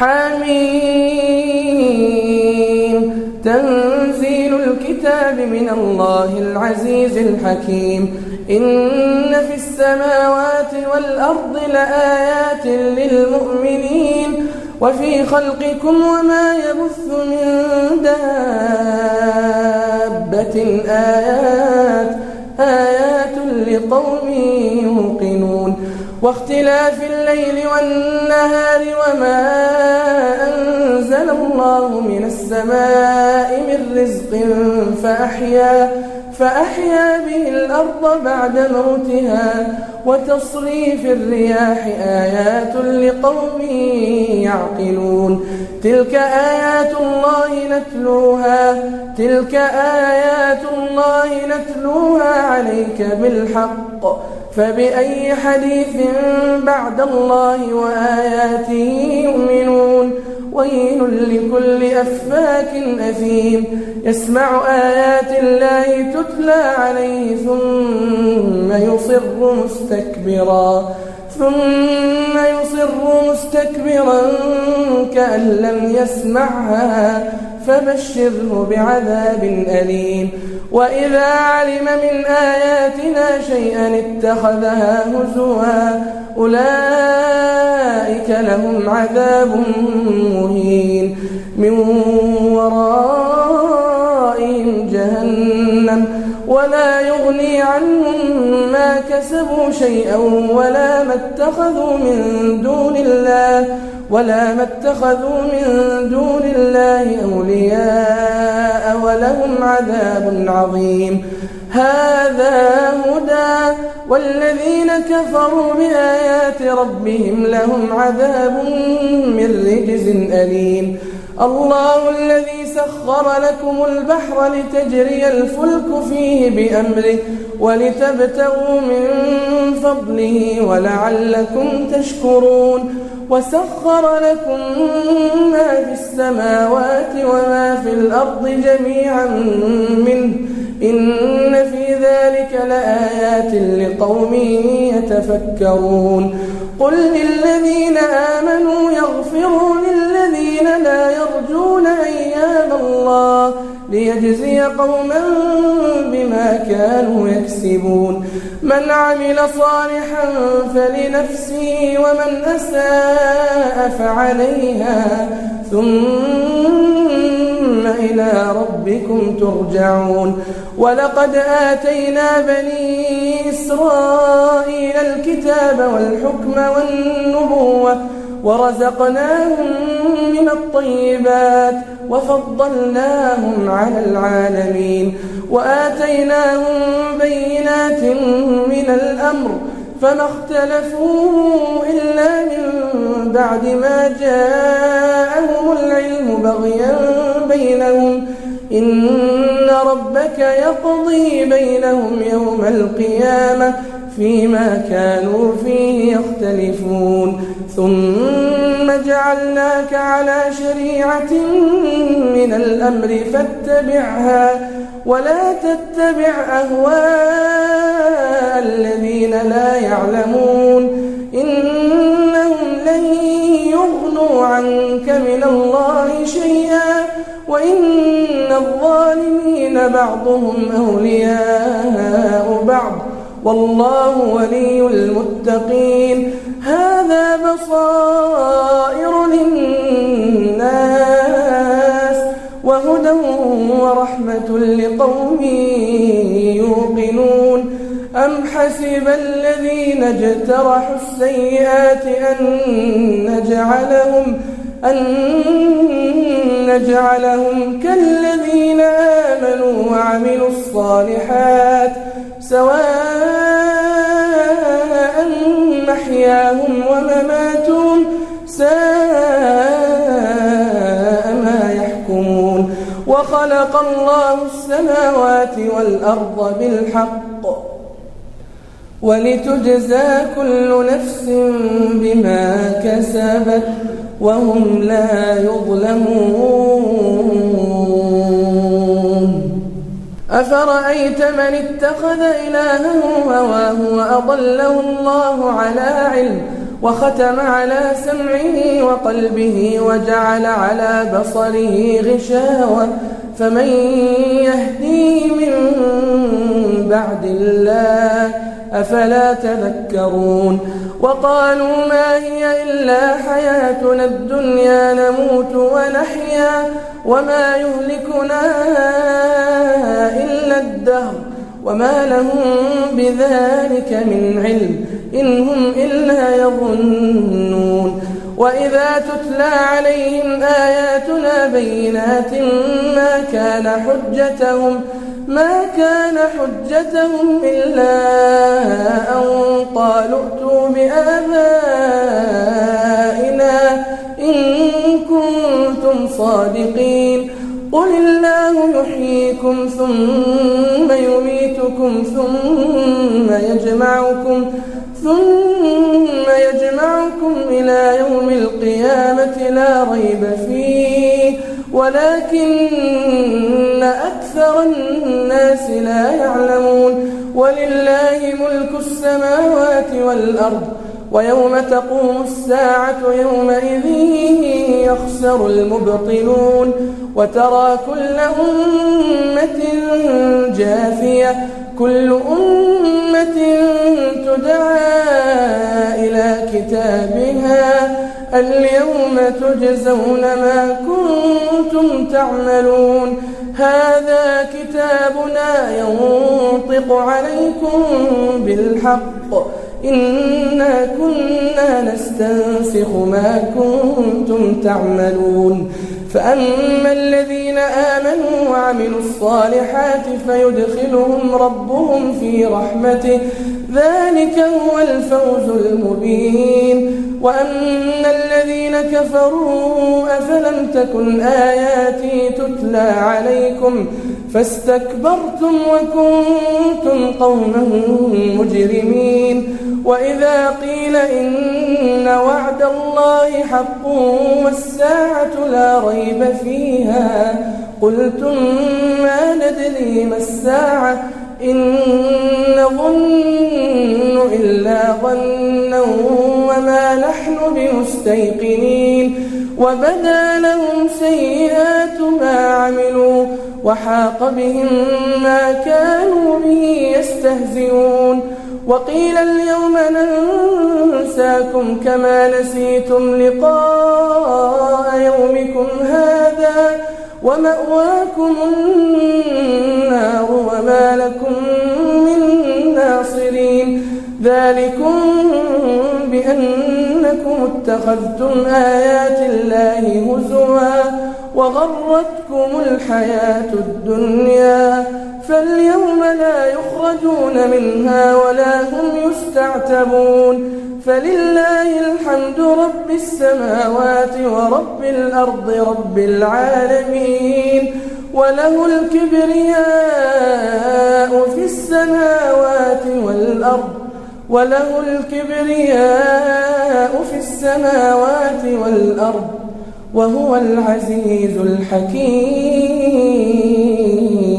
حميم تنزيل الكتاب من الله العزيز الحكيم إن في السماوات والأرض لآيات للمؤمنين وفي خلقكم وما يبث من دابة آيات لقوم يوقنون واختلاف الليل والنهار وما أنزل الله من السماء من رزق فأحيا به الأرض بعد موتها وتصريف الرياح آيات لقوم يعقلون تلك آيات الله نتلوها عليك بالحق فبأي حديث بعد الله وآياته يؤمنون ويل لكل أفاك أثيم يسمع آيات الله تتلى عليه ثم يصر مستكبرا كأن لم يسمعها فبشره بعذاب أليم وإذا علم من آياتنا شيئا اتخذها هزوا أولئك لهم عذاب مهين من ورائهم جهنم ولا يغني عنهم ما كسبوا شيئا ولا ما اتخذوا من دون الله أولياء ولهم عذاب عظيم هذا هدى والذين كفروا بآيات ربهم لهم عذاب من رجز أليم الله الذي سخر لكم البحر لتجري الفلك فيه بأمره ولتبتغوا من فضله ولعلكم تشكرون وسخر لكم ما في السماوات وما في الأرض جميعا منه إن في ذلك لآيات لقوم يتفكرون قل للذين آمنوا يغفروا للذين لا يرجون أيام الله ليجزي قوما بما كانوا يكسبون من عمل صالحا فلنفسه ومن أساء فعليها ثم إلى ربكم ترجعون ولقد آتينا بني إسرائيل الكتاب والحكم والنبوة ورزقناهم من الطيبات وفضلناهم على العالمين وآتيناهم بينات من الأمر فما اختلفوا إلا من بعد ما جاءهم العلم بغيا بينهم إن ربك يقضي بينهم يوم القيامة فيما كانوا فيه يختلفون ثم جعلناك على شريعة من الأمر فاتبعها ولا تتبع أهواء الذين لا يعلمون إنهم لن يغنوا عنك من الله شيئا وإن الظالمين بعضهم أولياء بعض والله ولي المتقين هذا بصائر للناس وهدى ورحمة لقوم يوقنون أم حسب الذين اجترحوا السيئات أن نجعلهم كالذين آمنوا وعملوا الصالحات سواء محياهم ومماتهم ساء ما يحكمون وخلق الله السماوات والأرض بالحق ولتجزى كل نفس بما كسبت وهم لا يظلمون أفرأيت من اتخذ إلهه هواه وأضله الله على علم وختم على سمعه وقلبه وجعل على بصره غشاوة فمن يهديه من بعد الله أفلا تذكرون وقالوا ما هي إلا حياتنا الدنيا نموت ونحيا وما يهلكنا إلا الدهر وما لهم بذلك من علم إن هم إلا يظنون وإذا تتلى عليهم آياتنا بينات ما كان حجتهم إلا أن قالوا ائتوا بآبائنا إن كنتم صادقين قل الله يحييكم ثم يميتكم ثم يجمعكم إلى يوم القيامة لا ريب فيه ولكن أكثر الناس لا يعلمون ولله ملك السماوات والأرض ويوم تقوم الساعة يومئذ يخسر المبطلون وترى كل أمة جاثية كل أمة تدعى إلى كتابها اليوم تجزون ما كنتم تعملون هذا كتابنا ينطق عليكم بالحق إنا كنا نستنسخ ما كنتم تعملون فأما الذين آمنوا وعملوا الصالحات فيدخلهم ربهم في رحمته ذلك هو الفوز المبين وأما الذين كفروا أفلم تكن آياتي تتلى عليكم فاستكبرتم وكنتم قوما مجرمين وإذا قيل إن وعد الله حق والساعة لا ريب فيها قلتم ما ندري ما الساعة إن نظن إلا ظنا وما نحن بمستيقنين وبدا لهم سيئات ما عملوا وحاق بهم ما كانوا به يستهزئون وقيل اليوم ننساكم كما نسيتم لقاء يومكم هذا ومأواكم النار وما لكم من ناصرين ذلكم بأنكم اتخذتم آيات الله هزوا وغرتكم الحياة الدنيا فاليوم لا يخرجون منها ولا هم يستعتبون فلله الحمد رب السماوات ورب الأرض رب العالمين وله الكبرياء في السماوات والأرض وهو العزيز الحكيم